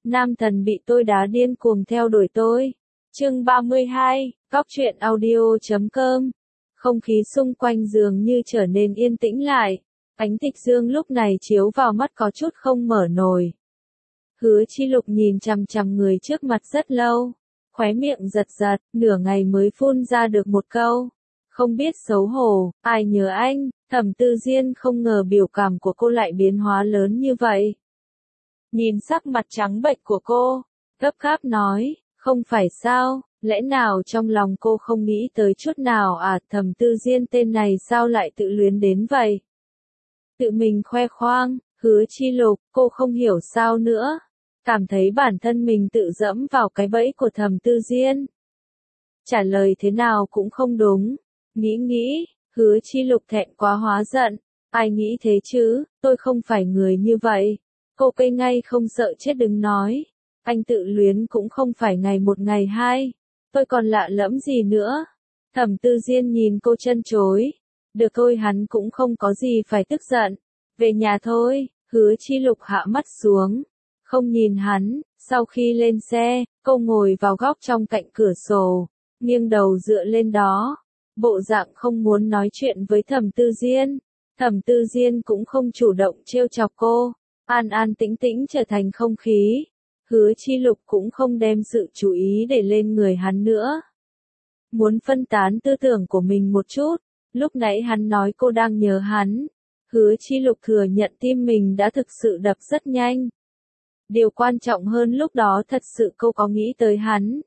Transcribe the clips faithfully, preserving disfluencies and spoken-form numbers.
Nam thần bị tôi đá điên cuồng theo đuổi tôi. Chương ba mươi hai, Cóc truyện audio chấm com. Không khí xung quanh dường như trở nên yên tĩnh lại. Ánh tịch dương lúc này chiếu vào mắt có chút không mở nổi. Hứa Chi Lục nhìn chằm chằm người trước mặt rất lâu. Khóe miệng giật giật, nửa ngày mới phun ra được một câu. Không biết xấu hổ, ai nhớ anh. Thẩm Tư Diên không ngờ biểu cảm của cô lại biến hóa lớn như vậy. Nhìn sắc mặt trắng bệch của cô, gấp gáp nói, không phải sao, lẽ nào trong lòng cô không nghĩ tới chút nào à? Thẩm Tư Diên tên này sao lại tự luyến đến vậy? Tự mình khoe khoang, Hứa Chi Lục, cô không hiểu sao nữa, cảm thấy bản thân mình tự dẫm vào cái bẫy của Thẩm Tư Diên. Trả lời thế nào cũng không đúng, nghĩ nghĩ, Hứa Chi Lục thẹn quá hóa giận, ai nghĩ thế chứ, tôi không phải người như vậy. Cô cây ngay không sợ chết đứng nói, anh tự luyến cũng không phải ngày một ngày hai, tôi còn lạ lẫm gì nữa. Thẩm Tư Diên nhìn cô chân chối, được thôi hắn cũng không có gì phải tức giận, về nhà thôi. Hứa Chi Lục hạ mắt xuống, không nhìn hắn, sau khi lên xe, cô ngồi vào góc trong cạnh cửa sổ, nghiêng đầu dựa lên đó, bộ dạng không muốn nói chuyện với Thẩm Tư Diên. Thẩm Tư Diên cũng không chủ động trêu chọc cô. An an tĩnh tĩnh trở thành không khí. Hứa Chi Lục cũng không đem sự chú ý để lên người hắn nữa. Muốn phân tán tư tưởng của mình một chút. Lúc nãy hắn nói cô đang nhớ hắn. Hứa Chi Lục thừa nhận tim mình đã thực sự đập rất nhanh. Điều quan trọng hơn lúc đó thật sự cô có nghĩ tới hắn.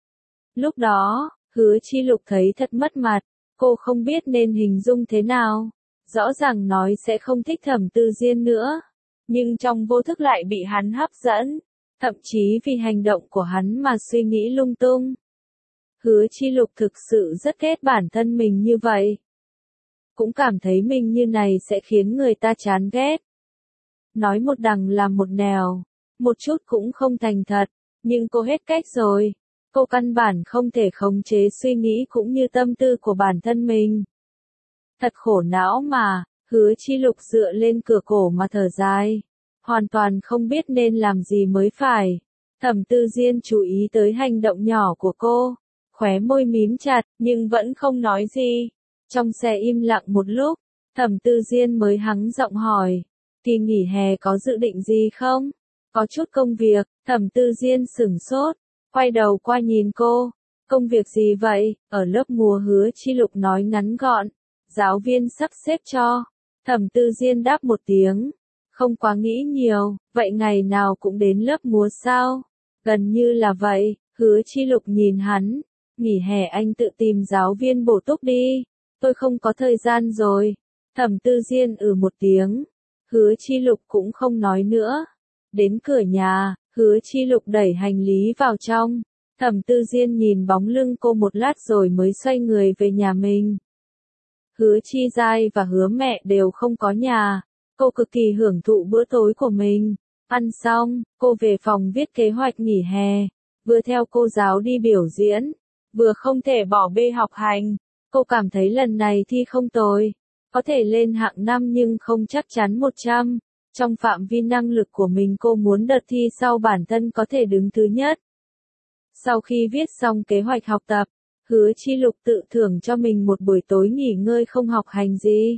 Lúc đó, Hứa Chi Lục thấy thật mất mặt. Cô không biết nên hình dung thế nào. Rõ ràng nói sẽ không thích Thẩm Tư Diên nữa. Nhưng trong vô thức lại bị hắn hấp dẫn, thậm chí vì hành động của hắn mà suy nghĩ lung tung. Hứa Chi Lục thực sự rất ghét bản thân mình như vậy. Cũng cảm thấy mình như này sẽ khiến người ta chán ghét. Nói một đằng làm một nẻo, một chút cũng không thành thật, nhưng cô hết cách rồi. Cô căn bản không thể khống chế suy nghĩ cũng như tâm tư của bản thân mình. Thật khổ não mà. Hứa Chi Lục dựa lên cửa cổ mà thở dài, hoàn toàn không biết nên làm gì mới phải. Thẩm Tư Diên chú ý tới hành động nhỏ của cô, khóe môi mím chặt, nhưng vẫn không nói gì. Trong xe im lặng một lúc, Thẩm Tư Diên mới hắng giọng hỏi, kỳ nghỉ hè có dự định gì không? Có chút công việc. Thẩm Tư Diên sửng sốt, quay đầu qua nhìn cô, công việc gì vậy? Ở lớp múa. Hứa Chi Lục nói ngắn gọn, giáo viên sắp xếp cho. Thẩm Tư Diên đáp một tiếng, không quá nghĩ nhiều, vậy ngày nào cũng đến lớp múa sao? Gần như là vậy. Hứa Chi Lục nhìn hắn, nghỉ hè anh tự tìm giáo viên bổ túc đi, tôi không có thời gian rồi. Thẩm Tư Diên ừ một tiếng, Hứa Chi Lục cũng không nói nữa. Đến cửa nhà, Hứa Chi Lục đẩy hành lý vào trong, Thẩm Tư Diên nhìn bóng lưng cô một lát rồi mới xoay người về nhà mình. Hứa Chi Giai và Hứa mẹ đều không có nhà, cô cực kỳ hưởng thụ bữa tối của mình. Ăn xong, cô về phòng viết kế hoạch nghỉ hè, vừa theo cô giáo đi biểu diễn, vừa không thể bỏ bê học hành. Cô cảm thấy lần này thi không tồi, có thể lên hạng năm nhưng không chắc chắn một trăm. Trong phạm vi năng lực của mình cô muốn đợt thi sau bản thân có thể đứng thứ nhất. Sau khi viết xong kế hoạch học tập, Hứa Chi Lục tự thưởng cho mình một buổi tối nghỉ ngơi không học hành gì.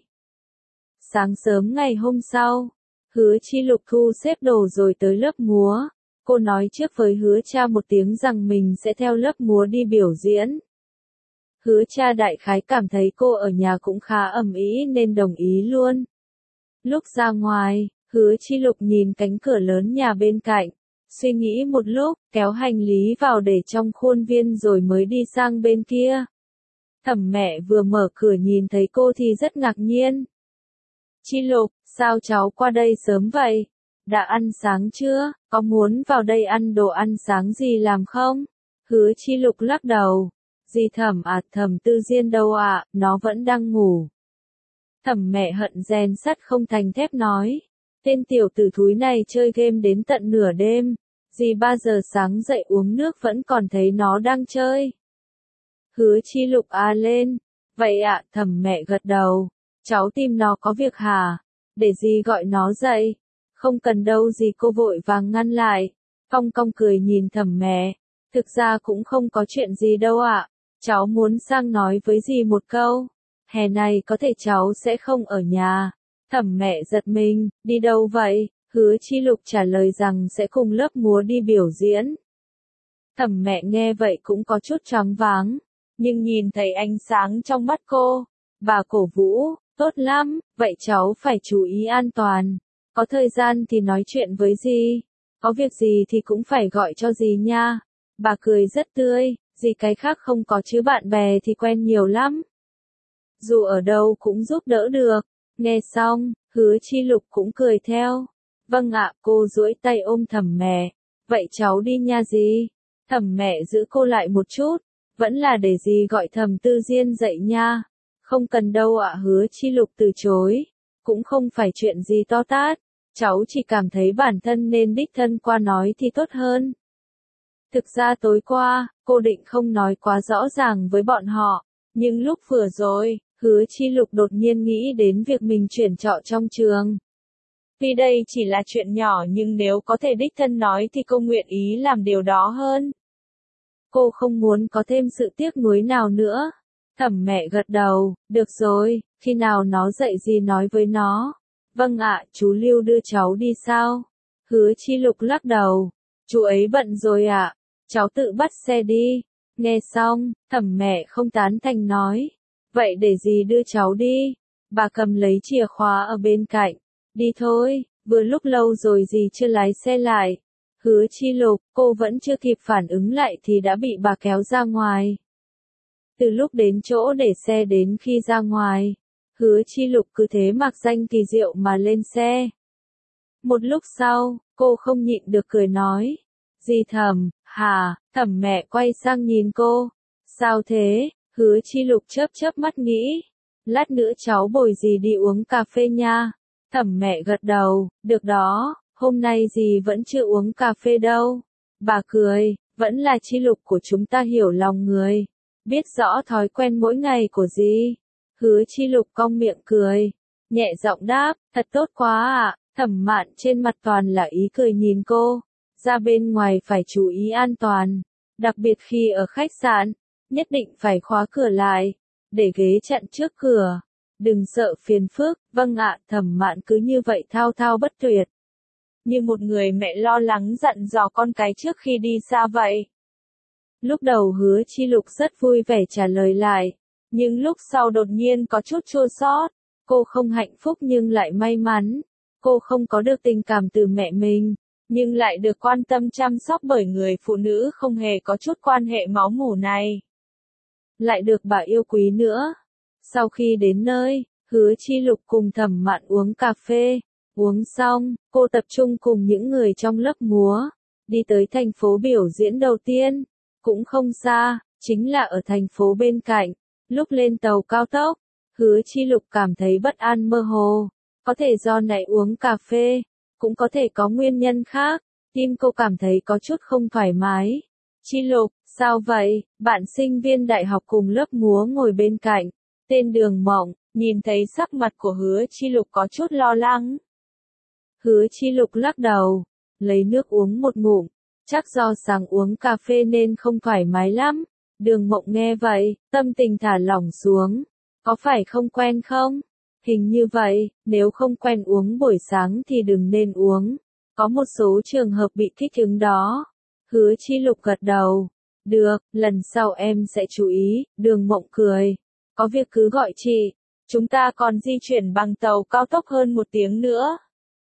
Sáng sớm ngày hôm sau, Hứa Chi Lục thu xếp đồ rồi tới lớp múa. Cô nói trước với Hứa cha một tiếng rằng mình sẽ theo lớp múa đi biểu diễn. Hứa cha đại khái cảm thấy cô ở nhà cũng khá ầm ĩ nên đồng ý luôn. Lúc ra ngoài, Hứa Chi Lục nhìn cánh cửa lớn nhà bên cạnh. Suy nghĩ một lúc, kéo hành lý vào để trong khuôn viên rồi mới đi sang bên kia. Thẩm mẹ vừa mở cửa nhìn thấy cô thì rất ngạc nhiên. Chi Lục, sao cháu qua đây sớm vậy? Đã ăn sáng chưa? Có muốn vào đây ăn đồ ăn sáng gì làm không? Hứa Chi Lục lắc đầu. Dì Thẩm à, Thẩm Tư Diên đâu ạ, à? Nó vẫn đang ngủ. Thẩm mẹ hận rèn sắt không thành thép nói. Tên tiểu tử thúi này chơi game đến tận nửa đêm. Dì ba giờ sáng dậy uống nước vẫn còn thấy nó đang chơi. Hứa Chi Lục à lên. Vậy ạ, à, Thẩm mẹ gật đầu. Cháu tìm nó có việc hả? Để dì gọi nó dậy. Không cần đâu, dì cô vội vàng ngăn lại. Cong cong cười nhìn Thẩm mẹ. Thực ra cũng không có chuyện gì đâu ạ. Cháu muốn sang nói với dì một câu. Hè này có thể cháu sẽ không ở nhà. Thẩm mẹ giật mình, đi đâu vậy? Hứa Chi Lục trả lời rằng sẽ cùng lớp múa đi biểu diễn. Thẩm mẹ nghe vậy cũng có chút choáng váng, nhưng nhìn thấy ánh sáng trong mắt cô, bà cổ vũ, tốt lắm, vậy cháu phải chú ý an toàn. Có thời gian thì nói chuyện với dì, có việc gì thì cũng phải gọi cho dì nha. Bà cười rất tươi, dì cái khác không có chứ bạn bè thì quen nhiều lắm. Dù ở đâu cũng giúp đỡ được. Nghe xong, Hứa Chi Lục cũng cười theo. Vâng ạ, cô duỗi tay ôm Thẩm mẹ. Vậy cháu đi nha dì. Thẩm mẹ giữ cô lại một chút. Vẫn là để dì gọi Thẩm Tư Diên dậy nha. Không cần đâu ạ. Hứa Chi Lục từ chối. Cũng không phải chuyện gì to tát. Cháu chỉ cảm thấy bản thân nên đích thân qua nói thì tốt hơn. Thực ra tối qua, cô định không nói quá rõ ràng với bọn họ. Nhưng lúc vừa rồi, Hứa Chi Lục đột nhiên nghĩ đến việc mình chuyển trọ trong trường. Tuy đây chỉ là chuyện nhỏ nhưng nếu có thể đích thân nói thì cô nguyện ý làm điều đó hơn. Cô không muốn có thêm sự tiếc nuối nào nữa. Thẩm mẹ gật đầu, được rồi, khi nào nó dậy gì nói với nó. Vâng ạ, chú Lưu đưa cháu đi sao? Hứa Chi Lục lắc đầu, chú ấy bận rồi ạ, cháu tự bắt xe đi. Nghe xong, Thẩm mẹ không tán thành nói, vậy để dì đưa cháu đi. Bà cầm lấy chìa khóa ở bên cạnh, đi thôi, vừa lúc lâu rồi dì chưa lái xe lại. Hứa Chi Lục, cô vẫn chưa kịp phản ứng lại thì đã bị bà kéo ra ngoài. Từ lúc đến chỗ để xe đến khi ra ngoài, Hứa Chi Lục cứ thế mặc danh kỳ diệu mà lên xe. Một lúc sau, cô không nhịn được cười nói, dì Thẩm, hả? Thẩm mẹ quay sang nhìn cô, sao thế? Hứa Chi Lục chớp chớp mắt nghĩ, lát nữa cháu bồi dì đi uống cà phê nha. Thẩm mẹ gật đầu, được đó, hôm nay dì vẫn chưa uống cà phê đâu. Bà cười, vẫn là Chi Lục của chúng ta hiểu lòng người, biết rõ thói quen mỗi ngày của dì. Hứa Chi Lục cong miệng cười, nhẹ giọng đáp, thật tốt quá ạ. Thẩm Mạn trên mặt toàn là ý cười nhìn cô, ra bên ngoài phải chú ý an toàn, đặc biệt khi ở khách sạn, nhất định phải khóa cửa lại, để ghế chặn trước cửa, đừng sợ phiền phức. Vâng ạ. Thẩm Mạn cứ như vậy thao thao bất tuyệt, như một người mẹ lo lắng dặn dò con cái trước khi đi xa vậy. Lúc đầu Hứa Chi Lục rất vui vẻ trả lời lại, nhưng lúc sau đột nhiên có chút chua xót. Cô không hạnh phúc nhưng lại may mắn. Cô không có được tình cảm từ mẹ mình, nhưng lại được quan tâm chăm sóc bởi người phụ nữ không hề có chút quan hệ máu mủ này. Lại được bà yêu quý nữa. Sau khi đến nơi, Hứa Chi Lục cùng Thẩm Mạn uống cà phê. Uống xong, cô tập trung cùng những người trong lớp múa, đi tới thành phố biểu diễn đầu tiên. Cũng không xa, chính là ở thành phố bên cạnh. Lúc lên tàu cao tốc, Hứa Chi Lục cảm thấy bất an mơ hồ. Có thể do nãy uống cà phê, cũng có thể có nguyên nhân khác. Tim cô cảm thấy có chút không thoải mái. Chi Lục, sao vậy? Bạn sinh viên đại học cùng lớp múa ngồi bên cạnh, tên Đường Mộng, nhìn thấy sắc mặt của Hứa Chi Lục có chút lo lắng. Hứa Chi Lục lắc đầu, lấy nước uống một ngụm, chắc do sáng uống cà phê nên không thoải mái lắm. Đường Mộng nghe vậy, tâm tình thả lỏng xuống. Có phải không quen không? Hình như vậy, nếu không quen uống buổi sáng thì đừng nên uống. Có một số trường hợp bị kích ứng đó. Hứa Chi Lục gật đầu. Được, lần sau em sẽ chú ý. Đường Mộng cười. Có việc cứ gọi chị. Chúng ta còn di chuyển bằng tàu cao tốc hơn một tiếng nữa.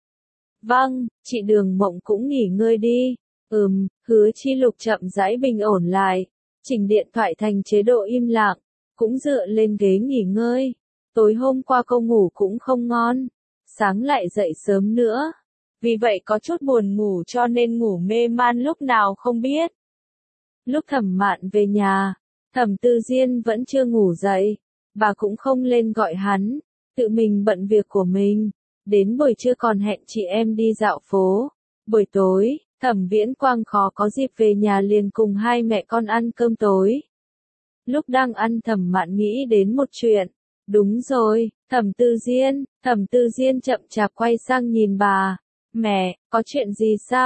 Vâng, chị Đường Mộng cũng nghỉ ngơi đi. Ừm, Hứa Chi Lục chậm rãi bình ổn lại. Chỉnh điện thoại thành chế độ im lặng. Cũng dựa lên ghế nghỉ ngơi. Tối hôm qua cô ngủ cũng không ngon. Sáng lại dậy sớm nữa. Vì vậy có chút buồn ngủ cho nên ngủ mê man lúc nào không biết. Lúc Thẩm Mạn về nhà, Thẩm Tư Diên vẫn chưa ngủ dậy. Bà cũng không lên gọi hắn. Tự mình bận việc của mình. Đến buổi trưa còn hẹn chị em đi dạo phố. Buổi tối, Thẩm Viễn Quang khó có dịp về nhà liền cùng hai mẹ con ăn cơm tối. Lúc đang ăn Thẩm Mạn nghĩ đến một chuyện. Đúng rồi, Thẩm Tư Diên. Thẩm Tư Diên chậm chạp quay sang nhìn bà. Mẹ, có chuyện gì sao?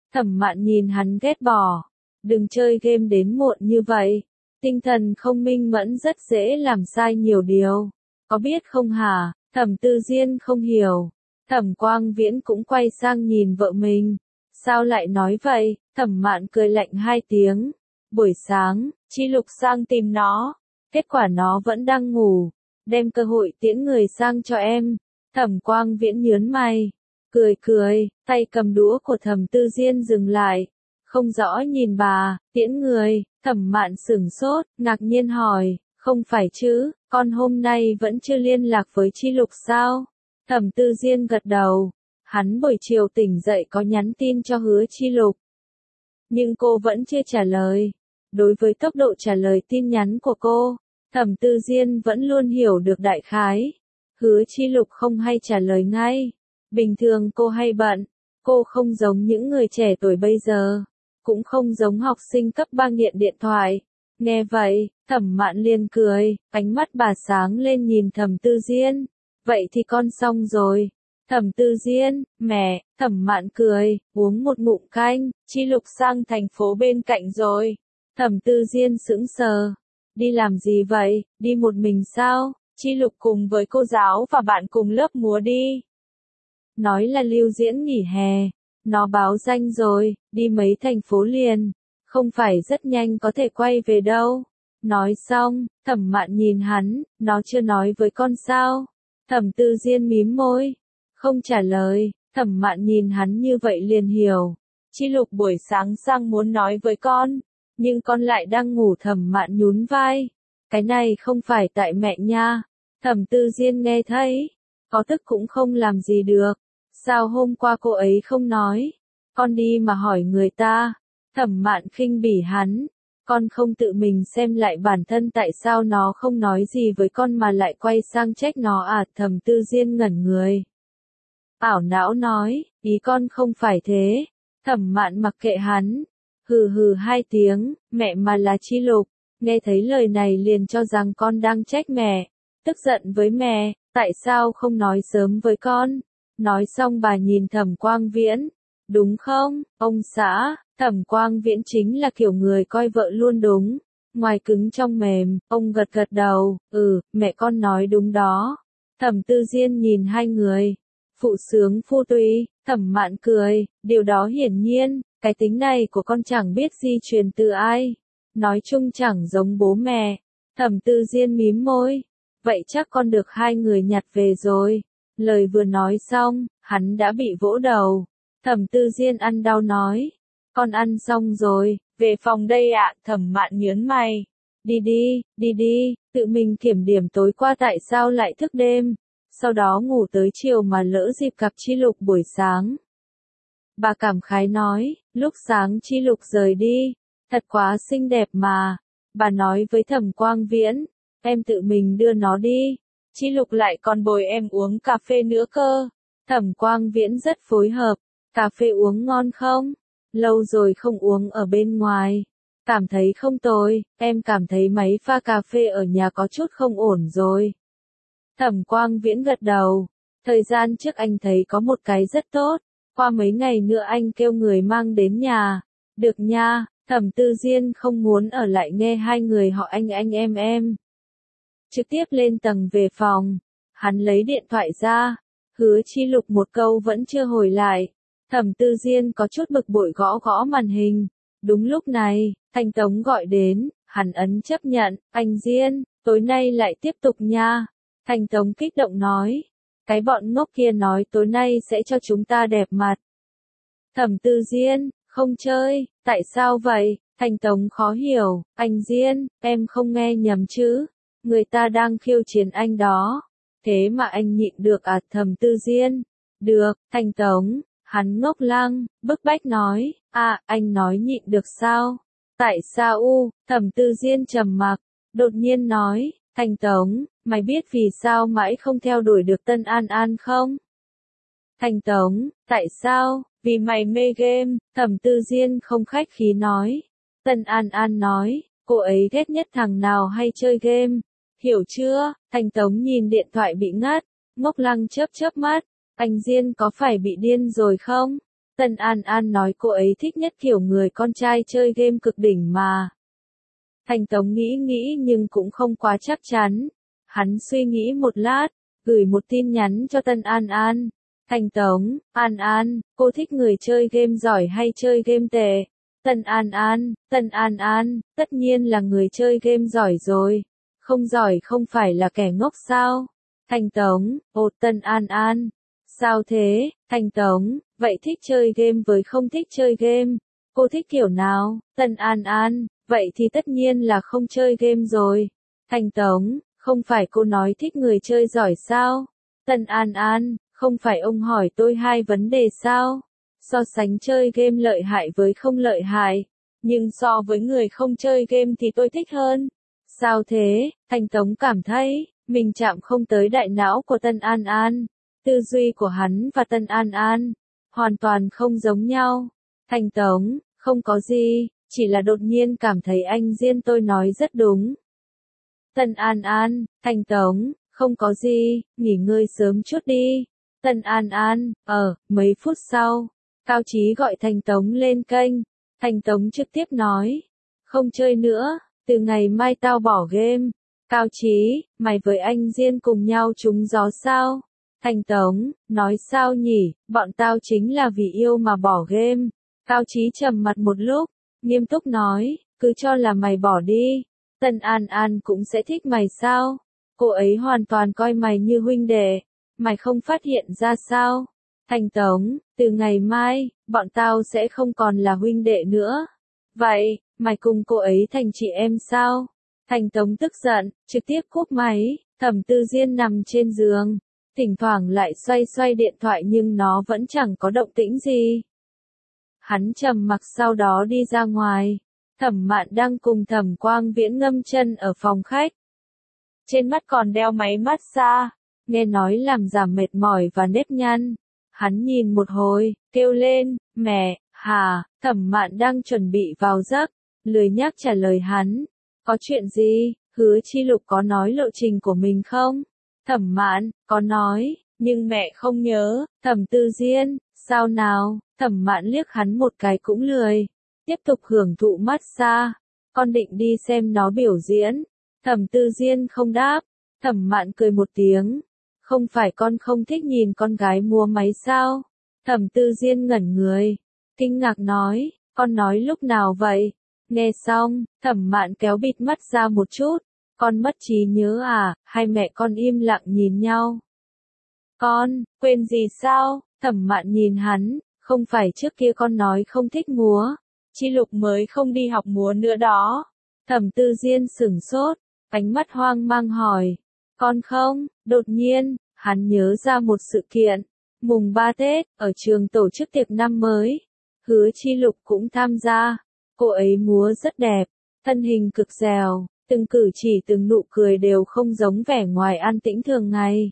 Thẩm Mạn nhìn hắn ghét bỏ. Đừng chơi game đến muộn như vậy. Tinh thần không minh mẫn rất dễ làm sai nhiều điều. Có biết không hả? Thẩm Tư Diên không hiểu. Thẩm Quang Viễn cũng quay sang nhìn vợ mình. Sao lại nói vậy? Thẩm Mạn cười lạnh hai tiếng. Buổi sáng, Chi Lục sang tìm nó. Kết quả nó vẫn đang ngủ. Đem cơ hội tiễn người sang cho em. Thẩm Quang Viễn nhớn mày. Cười cười, tay cầm đũa của Thẩm Tư Diên dừng lại. Không rõ nhìn bà, tiễn người. Thẩm Mạn sửng sốt, ngạc nhiên hỏi. Không phải chứ, con hôm nay vẫn chưa liên lạc với Chi Lục sao? Thẩm Tư Diên gật đầu. Hắn buổi chiều tỉnh dậy có nhắn tin cho Hứa Chi Lục. Nhưng cô vẫn chưa trả lời. Đối với tốc độ trả lời tin nhắn của cô, Thẩm Tư Diên vẫn luôn hiểu được đại khái. Hứa Chi Lục không hay trả lời ngay. Bình thường cô hay bận. Cô không giống những người trẻ tuổi bây giờ. Cũng không giống học sinh cấp ba nghiện điện thoại. Nghe vậy, Thẩm Mạn liền cười, ánh mắt bà sáng lên nhìn Thẩm Tư Diên. Vậy thì con xong rồi. Thẩm Tư Diên, mẹ, Thẩm Mạn cười, uống một ngụm canh, Chi Lục sang thành phố bên cạnh rồi. Thẩm Tư Diên sững sờ. Đi làm gì vậy, đi một mình sao? Chi Lục cùng với cô giáo và bạn cùng lớp múa đi. Nói là lưu diễn nghỉ hè. Nó báo danh rồi, đi mấy thành phố liền. Không phải rất nhanh có thể quay về đâu. Nói xong, Thẩm Mạn nhìn hắn, nó chưa nói với con sao? Thẩm Tư Diên mím môi. Không trả lời, Thẩm Mạn nhìn hắn như vậy liền hiểu. Chi Lục buổi sáng sang muốn nói với con, nhưng con lại đang ngủ. Thẩm Mạn nhún vai. Cái này không phải tại mẹ nha. Thẩm Tư Diên nghe thấy, có tức cũng không làm gì được. Sao hôm qua cô ấy không nói? Con đi mà hỏi người ta. Thẩm Mạn khinh bỉ hắn. Con không tự mình xem lại bản thân tại sao nó không nói gì với con mà lại quay sang trách nó à? Thẩm Tư Diên ngẩn người. Ảo não nói, ý con không phải thế. Thẩm Mạn mặc kệ hắn. Hừ hừ hai tiếng, mẹ mà là Chi Lục. Nghe thấy lời này liền cho rằng con đang trách mẹ. Tức giận với mẹ, tại sao không nói sớm với con? Nói xong bà nhìn Thẩm Quang Viễn. Đúng không, ông xã? Thẩm Quang Viễn chính là kiểu người coi vợ luôn đúng. Ngoài cứng trong mềm, ông gật gật đầu. Ừ, mẹ con nói đúng đó. Thẩm Tư Diên nhìn hai người. Phụ sướng phu tùy. Thẩm Mạn cười. Điều đó hiển nhiên, cái tính này của con chẳng biết di truyền từ ai. Nói chung chẳng giống bố mẹ. Thẩm Tư Diên mím môi. Vậy chắc con được hai người nhặt về rồi. Lời vừa nói xong, hắn đã bị vỗ đầu. Thẩm Tư Diên ăn đau nói. Con ăn xong rồi, về phòng đây ạ. Thẩm Mạn nhớn mày. Đi đi, đi đi, tự mình kiểm điểm tối qua tại sao lại thức đêm. Sau đó ngủ tới chiều mà lỡ dịp gặp Chi Lục buổi sáng. Bà cảm khái nói, lúc sáng Chi Lục rời đi, thật quá xinh đẹp mà. Bà nói với Thẩm Quang Viễn, em tự mình đưa nó đi. Chi Lục lại còn bồi em uống cà phê nữa cơ. Thẩm Quang Viễn rất phối hợp. Cà phê uống ngon không? Lâu rồi không uống ở bên ngoài. Cảm thấy không tồi, em cảm thấy máy pha cà phê ở nhà có chút không ổn rồi. Thẩm Quang Viễn gật đầu. Thời gian trước anh thấy có một cái rất tốt. Qua mấy ngày nữa anh kêu người mang đến nhà. Được nha. Thẩm Tư Diên không muốn ở lại nghe hai người họ anh anh em em. Trực tiếp lên tầng về phòng. Hắn lấy điện thoại ra. Hứa Chi Lục một câu vẫn chưa hồi lại. Thẩm Tư Diên có chút bực bội gõ gõ màn hình. Đúng lúc này, Thanh Tống gọi đến. Hắn ấn chấp nhận. Anh Diên, tối nay lại tiếp tục nha. Thanh Tống kích động nói. Cái bọn ngốc kia nói tối nay sẽ cho chúng ta đẹp mặt. Thẩm Tư Diên, không chơi, tại sao vậy? Thanh Tống khó hiểu. Anh Diên, em không nghe nhầm chứ? Người ta đang khiêu chiến anh đó. Thế mà anh nhịn được à? Thẩm Tư Diên. Được, Thanh Tống. Hắn ngốc lăng, bức bách nói. À, anh nói nhịn được sao? Tại sao u? Thẩm Tư Diên trầm mặc. Đột nhiên nói. Thanh Tống, mày biết vì sao mãi không theo đuổi được Tân An An không? Thanh Tống, tại sao? Vì mày mê game. Thẩm Tư Diên không khách khí nói. Tân An An nói, cô ấy ghét nhất thằng nào hay chơi game. Hiểu chưa? Thanh Tống nhìn điện thoại bị ngắt. Ngốc lăng chớp chớp mắt. Anh Diên có phải bị điên rồi không? Tân An An nói cô ấy thích nhất kiểu người con trai chơi game cực đỉnh mà. Thành Tống nghĩ nghĩ nhưng cũng không quá chắc chắn. Hắn suy nghĩ một lát, gửi một tin nhắn cho Tân An An. Thành Tống, An An, cô thích người chơi game giỏi hay chơi game tệ? Tân An An, Tân An An, tất nhiên là người chơi game giỏi rồi. Không giỏi không phải là kẻ ngốc sao? Thành Tống, ồ Tân An An. Sao thế? Thành Tống, vậy thích chơi game với không thích chơi game. Cô thích kiểu nào? Tân An An, vậy thì tất nhiên là không chơi game rồi. Thành Tống, không phải cô nói thích người chơi giỏi sao? Tân An An, không phải ông hỏi tôi hai vấn đề sao? So sánh chơi game lợi hại với không lợi hại. Nhưng so với người không chơi game thì tôi thích hơn. Sao thế? Thành Tống cảm thấy, mình chạm không tới đại não của Tân An An. Tư duy của hắn và Tân An An, hoàn toàn không giống nhau. Thành Tống, không có gì, chỉ là đột nhiên cảm thấy anh Diên tôi nói rất đúng. Tân An An, Thành Tống, không có gì, nghỉ ngơi sớm chút đi. Tân An An, ờ, mấy phút sau, Cao Chí gọi Thành Tống lên kênh. Thành Tống trực tiếp nói, không chơi nữa, từ ngày mai tao bỏ game. Cao Chí, mày với anh Diên cùng nhau trúng gió sao? Thành Tống, nói sao nhỉ, bọn tao chính là vì yêu mà bỏ game. Cao Chí trầm mặt một lúc, nghiêm túc nói, cứ cho là mày bỏ đi. Tân An An cũng sẽ thích mày sao? Cô ấy hoàn toàn coi mày như huynh đệ. Mày không phát hiện ra sao? Thành Tống, từ ngày mai, bọn tao sẽ không còn là huynh đệ nữa. Vậy, mày cùng cô ấy thành chị em sao? Thành Tống tức giận, trực tiếp cúp máy. Thẩm Tư Diên nằm trên giường, thỉnh thoảng lại xoay xoay điện thoại nhưng nó vẫn chẳng có động tĩnh gì. Hắn trầm mặc sau đó đi ra ngoài. Thẩm Mạn đang cùng Thẩm Quang Viễn ngâm chân ở phòng khách. Trên mắt còn đeo máy massage, nghe nói làm giảm mệt mỏi và nếp nhăn. Hắn nhìn một hồi, kêu lên, mẹ, hà, Thẩm Mạn đang chuẩn bị vào giấc, lười nhác trả lời hắn. Có chuyện gì, Hứa Chi Lục có nói lộ trình của mình không? Thẩm Mạn, có nói, nhưng mẹ không nhớ. Thẩm Tư Diên, sao nào? Thẩm Mạn liếc hắn một cái cũng lười. Tiếp tục hưởng thụ massage. Con định đi xem nó biểu diễn. Thẩm Tư Diên không đáp. Thẩm Mạn cười một tiếng. Không phải con không thích nhìn con gái múa máy sao? Thẩm Tư Diên ngẩn người. Kinh ngạc nói, con nói lúc nào vậy? Nghe xong, Thẩm Mạn kéo bịt mắt ra một chút. Con mất trí nhớ à? Hai mẹ con im lặng nhìn nhau. Con, quên gì sao? Thẩm Mạn nhìn hắn, không phải trước kia con nói không thích múa. Chi Lục mới không đi học múa nữa đó. Thẩm Tư Diên sửng sốt, ánh mắt hoang mang hỏi. Con không? Đột nhiên, hắn nhớ ra một sự kiện. Mùng ba Tết, ở trường tổ chức tiệc năm mới. Hứa Chi Lục cũng tham gia. Cô ấy múa rất đẹp, thân hình cực dẻo, từng cử chỉ từng nụ cười đều không giống vẻ ngoài an tĩnh thường ngày.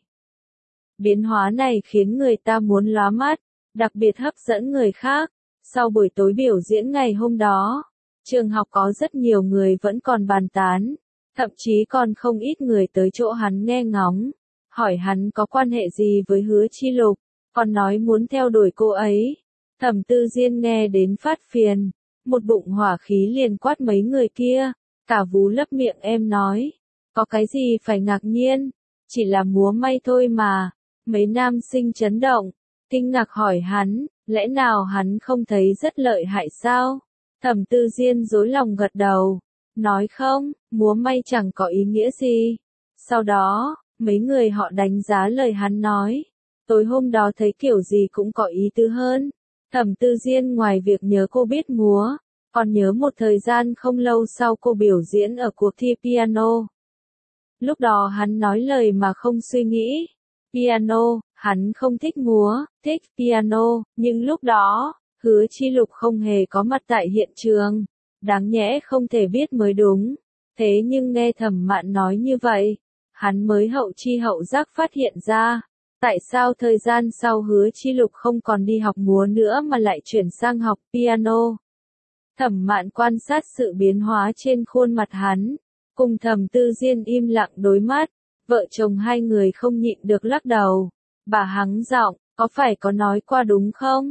Biến hóa này khiến người ta muốn lóa mắt, đặc biệt hấp dẫn người khác. Sau buổi tối biểu diễn ngày hôm đó, trường học có rất nhiều người vẫn còn bàn tán, thậm chí còn không ít người tới chỗ hắn nghe ngóng, hỏi hắn có quan hệ gì với Hứa Chi Lục, còn nói muốn theo đuổi cô ấy. Thẩm Tư Diên nghe đến phát phiền, một bụng hỏa khí liền quát mấy người kia, cả vú lấp miệng em nói, có cái gì phải ngạc nhiên, chỉ là múa may thôi mà. Mấy nam sinh chấn động, kinh ngạc hỏi hắn, lẽ nào hắn không thấy rất lợi hại sao? Thẩm Tư Diên rối lòng gật đầu, nói không, múa may chẳng có ý nghĩa gì. Sau đó, mấy người họ đánh giá lời hắn nói, tối hôm đó thấy kiểu gì cũng có ý tứ hơn. Thẩm Tư Diên ngoài việc nhớ cô biết múa, còn nhớ một thời gian không lâu sau cô biểu diễn ở cuộc thi piano. Lúc đó hắn nói lời mà không suy nghĩ. Piano, hắn không thích múa, thích piano, nhưng lúc đó, Hứa Chi Lục không hề có mặt tại hiện trường. Đáng nhẽ không thể biết mới đúng. Thế nhưng nghe Thẩm Mạn nói như vậy, hắn mới hậu chi hậu giác phát hiện ra. Tại sao thời gian sau Hứa Chi Lục không còn đi học múa nữa mà lại chuyển sang học piano? Thẩm Mạn quan sát sự biến hóa trên khuôn mặt hắn, cùng Thẩm Tư Diên im lặng đối mắt. Vợ chồng hai người không nhịn được lắc đầu. Bà hắng giọng, có phải có nói qua đúng không?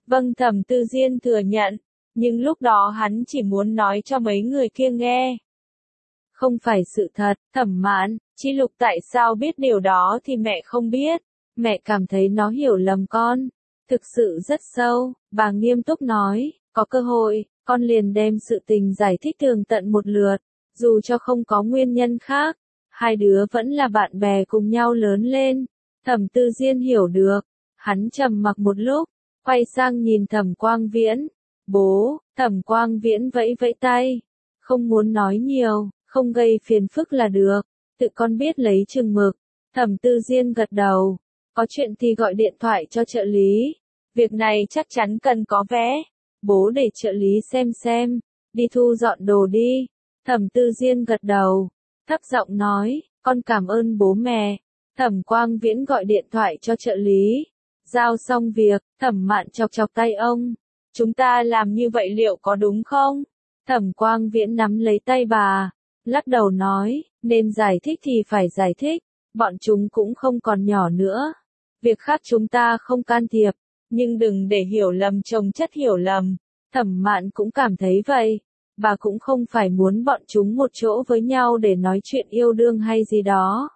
Vâng, Thẩm Tư Diên thừa nhận, nhưng lúc đó hắn chỉ muốn nói cho mấy người kia nghe. Không phải sự thật, Thẩm Mạn, Chi Lục tại sao biết điều đó thì mẹ không biết. Mẹ cảm thấy nó hiểu lầm con. Thực sự rất sâu, bà nghiêm túc nói, có cơ hội, con liền đem sự tình giải thích tường tận một lượt, dù cho không có nguyên nhân khác. Hai đứa vẫn là bạn bè cùng nhau lớn lên. Thẩm Tư Diên hiểu được, hắn trầm mặc một lúc, quay sang nhìn Thẩm Quang Viễn. Bố, Thẩm Quang Viễn vẫy vẫy tay, không muốn nói nhiều, không gây phiền phức là được, tự con biết lấy chừng mực. Thẩm Tư Diên gật đầu, có chuyện thì gọi điện thoại cho trợ lý, việc này chắc chắn cần có vé, bố để trợ lý xem xem, đi thu dọn đồ đi. Thẩm Tư Diên gật đầu, thấp giọng nói, con cảm ơn bố mẹ. Thẩm Quang Viễn gọi điện thoại cho trợ lý, giao xong việc, Thẩm Mạn chọc chọc tay ông, chúng ta làm như vậy liệu có đúng không? Thẩm Quang Viễn nắm lấy tay bà, lắc đầu nói, nên giải thích thì phải giải thích, bọn chúng cũng không còn nhỏ nữa. Việc khác chúng ta không can thiệp, nhưng đừng để hiểu lầm chồng chất hiểu lầm. Thẩm Mạn cũng cảm thấy vậy, bà cũng không phải muốn bọn chúng một chỗ với nhau để nói chuyện yêu đương hay gì đó.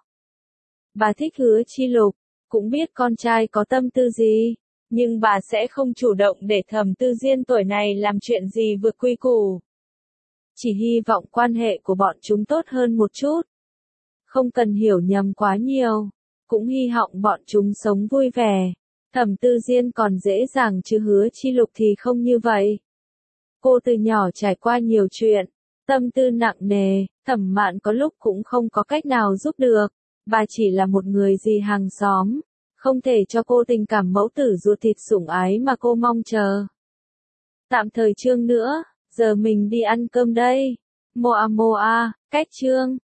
Bà thích Hứa Chi Lục, cũng biết con trai có tâm tư gì, nhưng bà sẽ không chủ động để Thẩm Tư Diên tuổi này làm chuyện gì vượt quy củ. Chỉ hy vọng quan hệ của bọn chúng tốt hơn một chút. Không cần hiểu nhầm quá nhiều, cũng hy vọng bọn chúng sống vui vẻ. Thẩm Tư Diên còn dễ dàng chứ Hứa Chi Lục thì không như vậy. Cô từ nhỏ trải qua nhiều chuyện, tâm tư nặng nề, Thẩm Mạn có lúc cũng không có cách nào giúp được. Bà chỉ là một người dì hàng xóm, không thể cho cô tình cảm mẫu tử ruột thịt sủng ái mà cô mong chờ. Tạm thời chương nữa, giờ mình đi ăn cơm đây. Moa Moa, cách chương.